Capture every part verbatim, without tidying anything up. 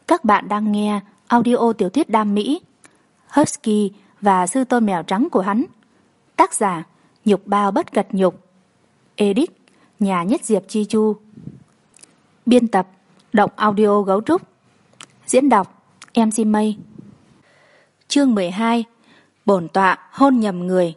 Các bạn đang nghe audio tiểu thuyết đam mỹ Husky và sư tôn mèo trắng của hắn. Tác giả Nhục Bao Bất Cật Nhục. Edit Nhà Nhất Diệp Chi Chu. Biên tập Động Audio Gấu Trúc. Diễn đọc em xê Mây. Chương mười hai. Bổn tọa hôn nhầm người.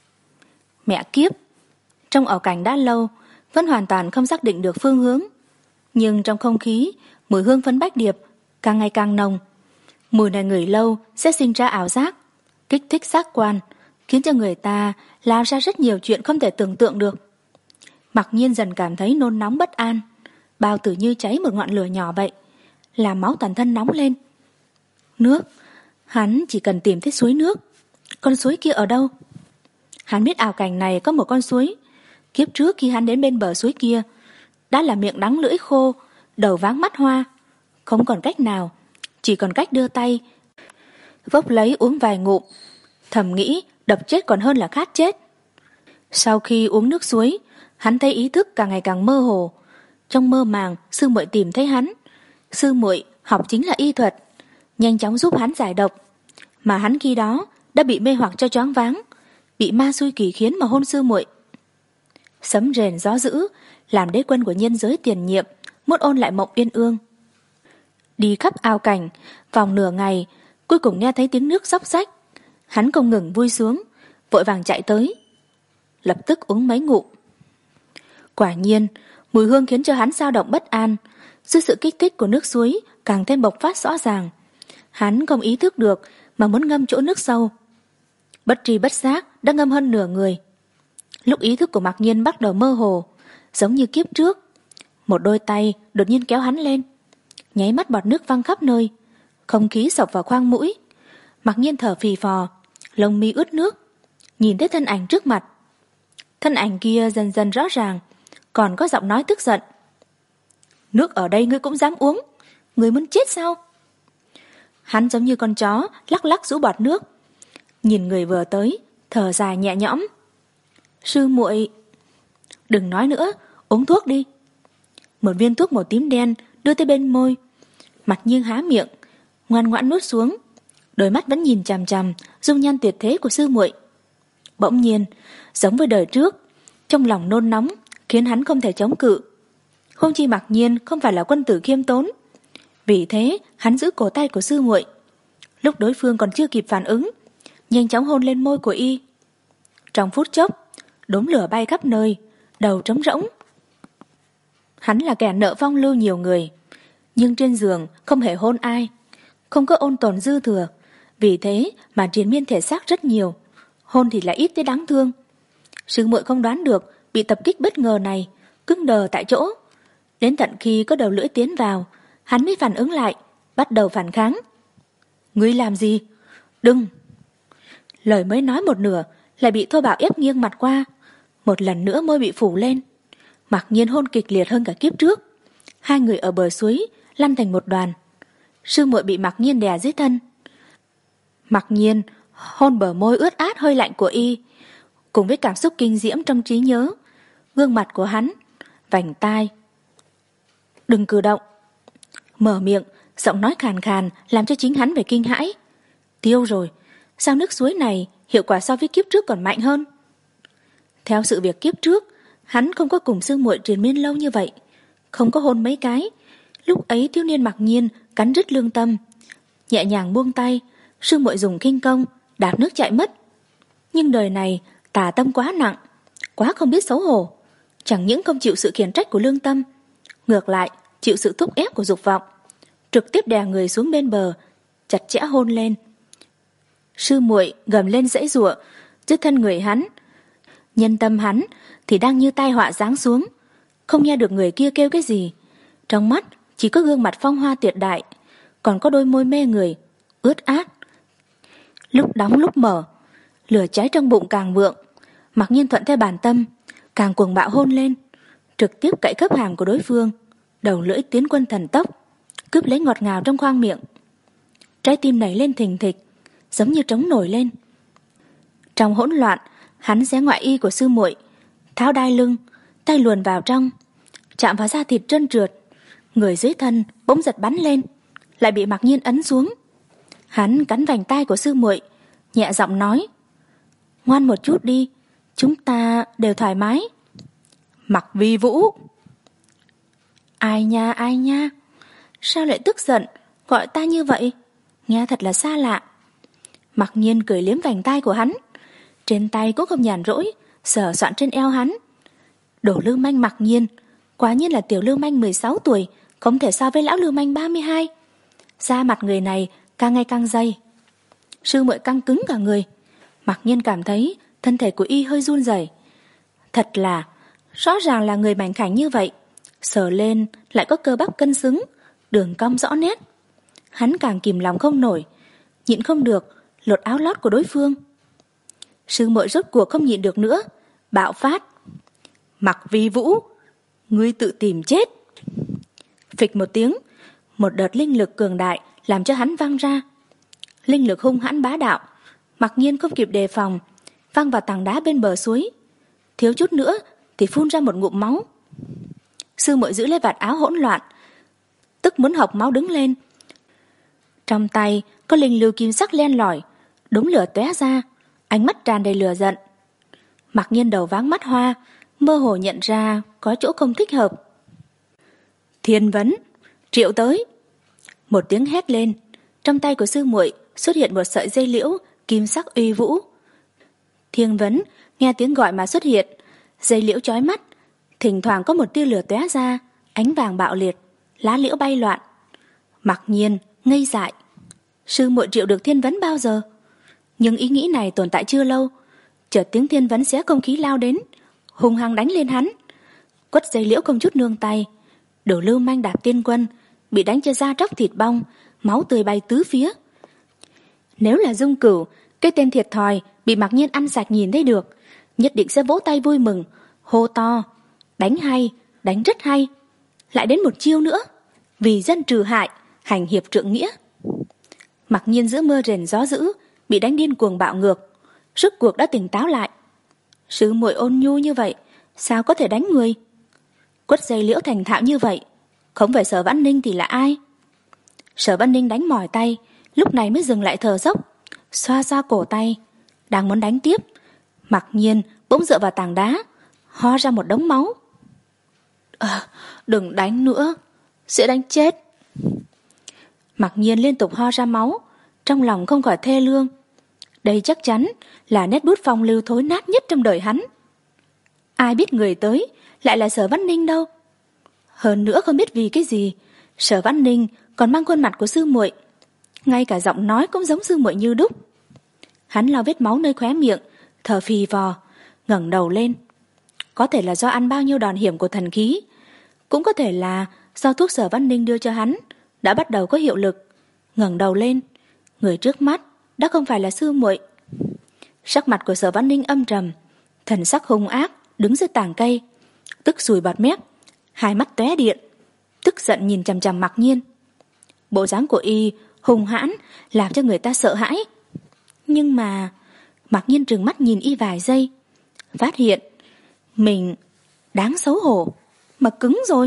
Mẹ kiếp, trong ảo cảnh đã lâu vẫn hoàn toàn không xác định được phương hướng. Nhưng trong không khí, mùi hương phấn bách điệp càng ngày càng nồng. Mùi này ngửi lâu sẽ sinh ra ảo giác, kích thích giác quan, khiến cho người ta làm ra rất nhiều chuyện không thể tưởng tượng được. Mặc nhiên dần cảm thấy nôn nóng bất an, bao tử như cháy một ngọn lửa nhỏ vậy, làm máu toàn thân nóng lên. Nước, hắn chỉ cần tìm thấy suối nước. Con suối kia ở đâu? Hắn biết ảo cảnh này có một con suối. Kiếp trước khi hắn đến bên bờ suối kia, đã là miệng đắng lưỡi khô, đầu váng mắt hoa, không còn cách nào, chỉ còn cách đưa tay vốc lấy uống vài ngụm. Thầm nghĩ đập chết còn hơn là khát chết. Sau khi uống nước suối, hắn thấy ý thức càng ngày càng mơ hồ. Trong mơ màng, sư muội tìm thấy hắn. Sư muội học chính là y thuật, nhanh chóng giúp hắn giải độc. Mà hắn khi đó đã bị mê hoặc cho choáng váng, bị ma xui quỷ khiến mà hôn sư muội. Sấm rền gió dữ làm đế quân của nhân giới tiền nhiệm muốn ôn lại mộng uyên ương. Đi khắp ao cảnh vòng nửa ngày, cuối cùng nghe thấy tiếng nước xóc xách. Hắn không ngừng vui sướng, vội vàng chạy tới, lập tức uống mấy ngụm. Quả nhiên mùi hương khiến cho hắn dao động bất an. Dưới sự kích thích của nước suối càng thêm bộc phát rõ ràng, hắn không ý thức được mà muốn ngâm chỗ nước sâu. Bất tri bất giác đã ngâm hơn nửa người. Lúc ý thức của Mạc Nhiên bắt đầu mơ hồ, giống như kiếp trước, một đôi tay đột nhiên kéo hắn lên, nháy mắt bọt nước văng khắp nơi, không khí sộc vào khoang mũi. Mạc Nhiên thở phì phò, lông mi ướt nước, nhìn thấy thân ảnh trước mặt. Thân ảnh kia dần dần rõ ràng, còn có giọng nói tức giận. Nước ở đây ngươi cũng dám uống, ngươi muốn chết sao? Hắn giống như con chó lắc lắc rũ bọt nước, nhìn người vừa tới, thở dài nhẹ nhõm. Sư muội, đừng nói nữa, uống thuốc đi. Một viên thuốc màu tím đen đưa tới bên môi. Mặt Nhiên há miệng, ngoan ngoãn nuốt xuống, đôi mắt vẫn nhìn chằm chằm dung nhan tuyệt thế của sư muội. Bỗng nhiên, giống với đời trước, trong lòng nôn nóng khiến hắn không thể chống cự. Không chi Mạc Nhiên không phải là quân tử khiêm tốn, vì thế hắn giữ cổ tay của sư muội. Lúc đối phương còn chưa kịp phản ứng, nhanh chóng hôn lên môi của y. Trong phút chốc, đốm lửa bay khắp nơi, đầu trống rỗng. Hắn là kẻ nợ phong lưu nhiều người, nhưng trên giường không hề hôn ai, không có ôn tồn dư thừa, vì thế mà triền miên thể xác rất nhiều, hôn thì lại ít tới đáng thương. Sư muội không đoán được bị tập kích bất ngờ này, cứng đờ tại chỗ. Đến tận khi có đầu lưỡi tiến vào, hắn mới phản ứng lại, bắt đầu phản kháng. Ngươi làm gì? Đừng! Lời mới nói một nửa lại bị thô bạo ép nghiêng mặt qua, một lần nữa môi bị phủ lên. Mặc Nhiên hôn kịch liệt hơn cả kiếp trước. Hai người ở bờ suối lăn thành một đoàn. Sư muội bị Mặc Nhiên đè dưới thân. Mặc Nhiên hôn bờ môi ướt át hơi lạnh của y, cùng với cảm xúc kinh diễm trong trí nhớ. Gương mặt của hắn, vành tai. Đừng cử động. Mở miệng, giọng nói khàn khàn làm cho chính hắn phải kinh hãi. Tiêu rồi, sao nước suối này hiệu quả so với kiếp trước còn mạnh hơn? Theo sự việc kiếp trước, hắn không có cùng sư muội triền miên lâu như vậy, không có hôn mấy cái. Lúc ấy thiếu niên Mặc Nhiên cắn rứt lương tâm, nhẹ nhàng buông tay, sư muội dùng khinh công đạp nước chạy mất. Nhưng đời này tà tâm quá nặng, quá không biết xấu hổ, chẳng những không chịu sự khiển trách của lương tâm, ngược lại chịu sự thúc ép của dục vọng, trực tiếp đè người xuống bên bờ, chặt chẽ hôn lên. Sư muội gầm lên giãy giụa dưới thân người hắn. Nhân tâm hắn thì đang như tai họa giáng xuống, không nghe được người kia kêu cái gì. Trong mắt chỉ có gương mặt phong hoa tuyệt đại, còn có đôi môi mê người, ướt át. Lúc đóng lúc mở, lửa cháy trong bụng càng vượng. Mặc Nhiên thuận theo bản tâm, càng cuồng bạo hôn lên, trực tiếp cậy khớp hàm của đối phương, đầu lưỡi tiến quân thần tốc, cướp lấy ngọt ngào trong khoang miệng. Trái tim nảy lên thình thịch, giống như trống nổi lên. Trong hỗn loạn, hắn xé ngoại y của sư muội, tháo đai lưng, tay luồn vào trong, chạm vào da thịt trơn trượt. Người dưới thân bỗng giật bắn lên, lại bị Mặc Nhiên ấn xuống. Hắn cắn vành tai của sư muội, nhẹ giọng nói: ngoan một chút đi, chúng ta đều thoải mái. Mặc Vi Vũ. Ai nha, ai nha, sao lại tức giận gọi ta như vậy? Nghe thật là xa lạ. Mặc Nhiên cười liếm vành tai của hắn, trên tay cũng không nhàn rỗi sờ soạn trên eo hắn. Đồ lưu manh Mặc Nhiên, quả nhiên là tiểu lưu manh mười sáu tuổi, không thể so với lão lưu manh ba mươi hai. Da mặt người này càng ngày càng dày. Sư muội căng cứng cả người. Mặc Nhiên cảm thấy thân thể của y hơi run rẩy. Thật là, rõ ràng là người mảnh khảnh như vậy, sờ lên lại có cơ bắp cân xứng, đường cong rõ nét. Hắn càng kìm lòng không nổi, nhịn không được lột áo lót của đối phương. Sư muội rốt cuộc không nhịn được nữa, bạo phát: Mặc Vi Vũ, ngươi tự tìm chết. Phịch một tiếng, một đợt linh lực cường đại làm cho hắn văng ra. Linh lực hung hãn bá đạo, Mặc Nhiên không kịp đề phòng, văng vào tảng đá bên bờ suối. Thiếu chút nữa thì phun ra một ngụm máu. Sư muội giữ lấy vạt áo hỗn loạn, tức muốn hộc máu đứng lên. Trong tay có linh lưu kim sắc len lỏi, đống lửa tóe ra, ánh mắt tràn đầy lửa giận. Mặc Nhiên đầu váng mắt hoa, mơ hồ nhận ra có chỗ không thích hợp. Thiên vấn, triệu tới. Một tiếng hét lên, trong tay của sư muội xuất hiện một sợi dây liễu kim sắc uy vũ. Thiên vấn nghe tiếng gọi mà xuất hiện, dây liễu chói mắt, thỉnh thoảng có một tia lửa tóe ra, ánh vàng bạo liệt, lá liễu bay loạn. Mặc Nhiên ngây dại, sư muội triệu được thiên vấn bao giờ? Nhưng ý nghĩ này tồn tại chưa lâu, chợt tiếng thiên vấn xé không khí lao đến, hung hăng đánh lên hắn. Quất dây liễu không chút nương tay. Đồ lưu manh đạp tiên quân bị đánh cho da tróc thịt bong, máu tươi bay tứ phía. Nếu là Dung Cửu, cái tên thiệt thòi bị Mặc Nhiên ăn sạch nhìn thấy được, nhất định sẽ vỗ tay vui mừng, hô to: đánh hay, đánh rất hay. Lại đến một chiêu nữa, vì dân trừ hại, hành hiệp trượng nghĩa. Mặc Nhiên giữa mưa rền gió dữ, bị đánh điên cuồng bạo ngược, rốt cuộc đã tỉnh táo lại. Sư muội ôn nhu như vậy, sao có thể đánh người? Quất dây liễu thành thạo như vậy, không phải Sở Vãn Ninh thì là ai? Sở Vãn Ninh đánh mỏi tay, lúc này mới dừng lại thở dốc, xoa xoa cổ tay, đang muốn đánh tiếp. Mặc Nhiên bỗng dựa vào tảng đá, ho ra một đống máu. À, đừng đánh nữa, sẽ đánh chết. Mặc Nhiên liên tục ho ra máu, trong lòng không khỏi thê lương. Đây chắc chắn là nét bút phong lưu thối nát nhất trong đời hắn. Ai biết người tới lại là Sở Vãn Ninh đâu. Hơn nữa không biết vì cái gì, Sở Vãn Ninh còn mang khuôn mặt của sư muội, ngay cả giọng nói cũng giống sư muội như đúc. Hắn lau vết máu nơi khóe miệng, thở phì phò, ngẩng đầu lên. Có thể là do ăn bao nhiêu đòn hiểm của thần khí, cũng có thể là do thuốc Sở Vãn Ninh đưa cho hắn đã bắt đầu có hiệu lực. Ngẩng đầu lên, người trước mắt đã không phải là sư muội. Sắc mặt của Sở Vãn Ninh âm trầm, thần sắc hung ác, đứng dưới tảng cây, tức sùi bọt mép, hai mắt tóe điện, tức giận nhìn chằm chằm Mặc Nhiên. Bộ dáng của y hung hãn làm cho người ta sợ hãi. Nhưng mà Mặc Nhiên trừng mắt nhìn y vài giây, phát hiện mình đáng xấu hổ mà cứng rồi.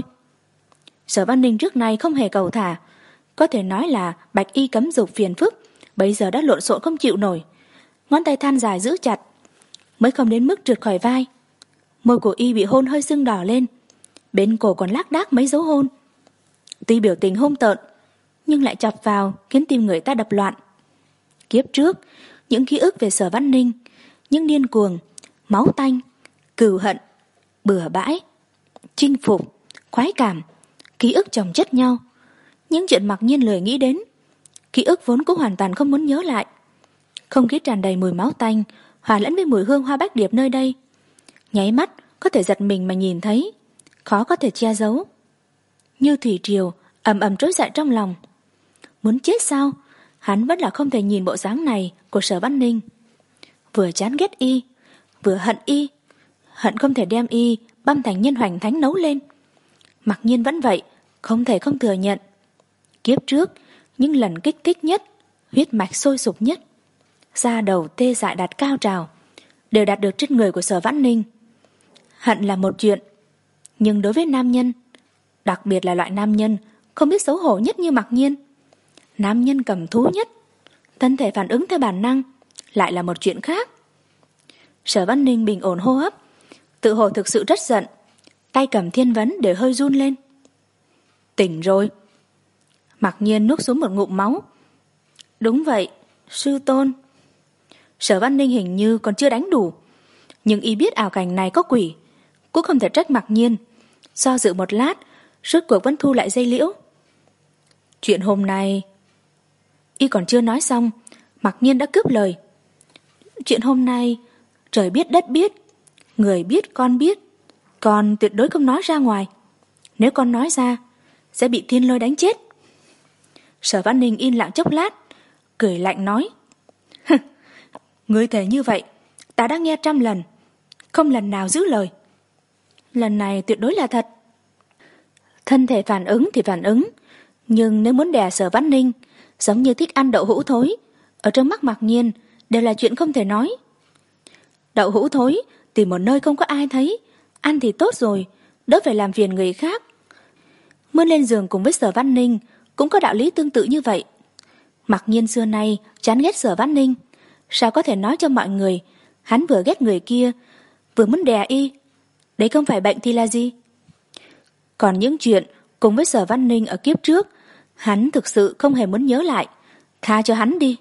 Sở Vãn Ninh trước nay không hề cầu thả, có thể nói là bạch y cấm dục phiền phức, bây giờ đã lộn xộn không chịu nổi. Ngón tay than dài giữ chặt, mới không đến mức trượt khỏi vai. Môi của y bị hôn hơi sưng đỏ lên, bên cổ còn lác đác mấy dấu hôn. Tuy biểu tình hung tợn, nhưng lại chọc vào khiến tim người ta đập loạn. Kiếp trước, những ký ức về Sở Vãn Ninh, những điên cuồng, máu tanh, cừu hận, bừa bãi, chinh phục, khoái cảm, ký ức chồng chất nhau. Những chuyện Mặc Nhiên lười nghĩ đến, ký ức vốn cũng hoàn toàn không muốn nhớ lại. Không khí tràn đầy mùi máu tanh, hòa lẫn với mùi hương hoa bách điệp nơi đây. Nháy mắt có thể giật mình mà nhìn thấy, khó có thể che giấu. Như thủy triều ầm ầm trỗi dậy trong lòng. Muốn chết sao? Hắn vẫn là không thể nhìn bộ dáng này của Sở Vãn Ninh. Vừa chán ghét y, vừa hận y, hận không thể đem y băm thành nhân hoành thánh nấu lên. Mặc Nhiên vẫn vậy, không thể không thừa nhận. Kiếp trước, những lần kích thích nhất, huyết mạch sôi sục nhất, da đầu tê dại đạt cao trào, đều đạt được trên người của Sở Vãn Ninh. Hận là một chuyện, nhưng đối với nam nhân, đặc biệt là loại nam nhân không biết xấu hổ nhất như Mặc Nhiên, Nam nhân cầm thú nhất, thân thể phản ứng theo bản năng lại là một chuyện khác. Sở Văn Ninh bình ổn hô hấp, tự hồ thực sự rất giận, tay cầm thiên vấn đều hơi run lên. Tỉnh rồi. Mặc nhiên nuốt xuống một ngụm máu. Đúng vậy, sư tôn. Sở Văn Ninh hình như còn chưa đánh đủ, nhưng y biết ảo cảnh này có quỷ, cũng không thể trách Mặc nhiên. Do dự một lát, rốt cuộc vẫn thu lại dây liễu. Chuyện hôm nay... Y còn chưa nói xong, Mặc nhiên đã cướp lời. Chuyện hôm nay, trời biết đất biết, người biết con biết, con tuyệt đối không nói ra ngoài. Nếu con nói ra, sẽ bị thiên lôi đánh chết. Sở Văn Ninh im lặng chốc lát, cười lạnh nói. Ngươi thề như vậy, ta đã nghe trăm lần, không lần nào giữ lời. Lần này tuyệt đối là thật. Thân thể phản ứng thì phản ứng, nhưng nếu muốn đè Sở Văn Ninh, giống như thích ăn đậu hũ thối, ở trong mắt Mặc nhiên đều là chuyện không thể nói. Đậu hũ thối tìm một nơi không có ai thấy, ăn thì tốt rồi, đỡ phải làm phiền người khác. Muốn lên giường cùng với Sở Văn Ninh cũng có đạo lý tương tự như vậy. Mặc nhiên xưa nay chán ghét Sở Văn Ninh, sao có thể nói cho mọi người hắn vừa ghét người kia, vừa muốn đè y. Đấy không phải bệnh thì là gì? Còn những chuyện cùng với Sở Văn Ninh ở kiếp trước, hắn thực sự không hề muốn nhớ lại. Tha cho hắn đi.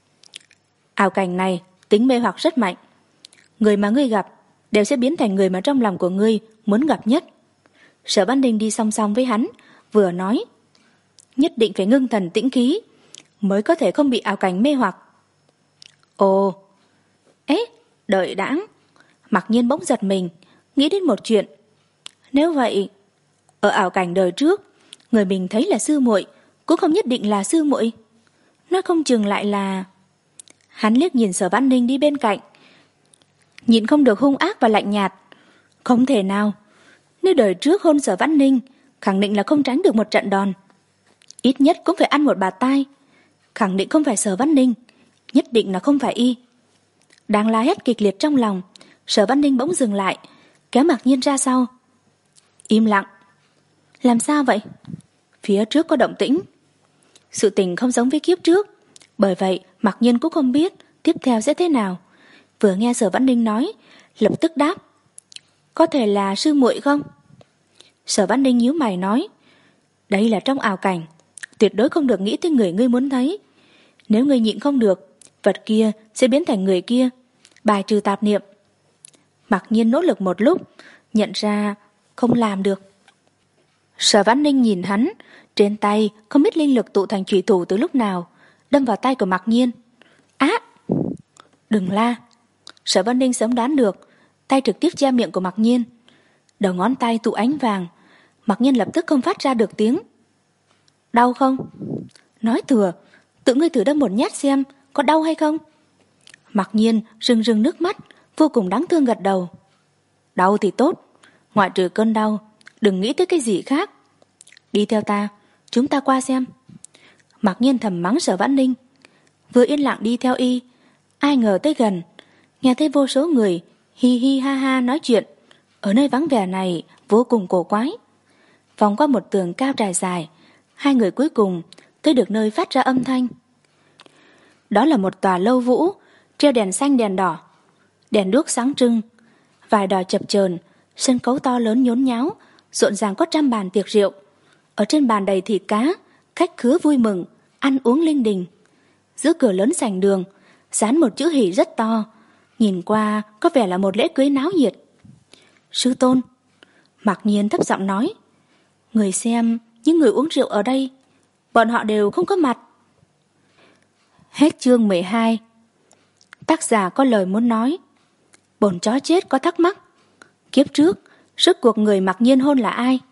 Ảo cảnh này tính mê hoặc rất mạnh. Người mà ngươi gặp đều sẽ biến thành người mà trong lòng của ngươi muốn gặp nhất. Sở Văn Ninh đi song song với hắn, vừa nói, nhất định phải ngưng thần tĩnh khí mới có thể không bị ảo cảnh mê hoặc. Ồ, ế, đợi đãng. Mặc nhiên bỗng giật mình, nghĩ đến một chuyện. Nếu vậy, ở ảo cảnh đời trước, người mình thấy là sư muội cũng không nhất định là sư muội. Nó không chừng lại là... Hắn liếc nhìn Sở Văn Ninh đi bên cạnh, nhìn không được hung ác và lạnh nhạt. Không thể nào. Nếu đời trước hôn Sở Văn Ninh, khẳng định là không tránh được một trận đòn. Ít nhất cũng phải ăn một bạt tai. Khẳng định không phải Sở Văn Ninh, nhất định là không phải y. Đang la hét kịch liệt trong lòng, Sở Văn Ninh bỗng dừng lại, kéo Mặc nhiên ra sau. Im lặng. Làm sao vậy? Phía trước có động tĩnh. Sự tình không giống với kiếp trước, bởi vậy Mặc nhiên cũng không biết tiếp theo sẽ thế nào. Vừa nghe Sở Văn Ninh nói, lập tức đáp. Có thể là sư muội không? Sở Văn Ninh nhíu mày nói. Đây là trong ảo cảnh, tuyệt đối không được nghĩ tới người ngươi muốn thấy. Nếu ngươi nhịn không được, vật kia sẽ biến thành người kia, bài trừ tạp niệm. Mặc nhiên nỗ lực một lúc, nhận ra không làm được. Sở Văn Ninh nhìn hắn, trên tay không biết linh lực tụ thành chủy thủ từ lúc nào, đâm vào tay của Mặc nhiên. Á! Đừng la! Sở Văn Ninh sớm đoán được, tay trực tiếp che miệng của Mặc nhiên. Đầu ngón tay tụ ánh vàng, Mặc nhiên lập tức không phát ra được tiếng. Đau không? Nói thừa, tự ngươi thử đâm một nhát xem có đau hay không. Mặc nhiên rưng rưng nước mắt, vô cùng đáng thương gật đầu. Đau thì tốt, ngoại trừ cơn đau, đừng nghĩ tới cái gì khác. Đi theo ta, chúng ta qua xem. Mặc nhiên thầm mắng Sở Văn Ninh. Vừa yên lặng đi theo y, ai ngờ tới gần, nghe thấy vô số người hi hi ha ha nói chuyện. Ở nơi vắng vẻ này vô cùng cổ quái. Vòng qua một tường cao trải dài, hai người cuối cùng tới được nơi phát ra âm thanh. Đó là một tòa lâu vũ, treo đèn xanh đèn đỏ, đèn đuốc sáng trưng, vải đỏ chập chờn, sân khấu to lớn nhốn nháo, rộn ràng có trăm bàn tiệc rượu. Ở trên bàn đầy thịt cá, khách khứa vui mừng, ăn uống linh đình. Giữa cửa lớn sảnh đường, dán một chữ hỷ rất to, nhìn qua có vẻ là một lễ cưới náo nhiệt. Sư tôn, Mặc nhiên thấp giọng nói, người xem những người uống rượu ở đây, bọn họ đều không có mặt. Hết chương mười hai. Tác giả có lời muốn nói. Bổn chó chết có thắc mắc, kiếp trước rốt cuộc người Mặc nhiên hôn là ai?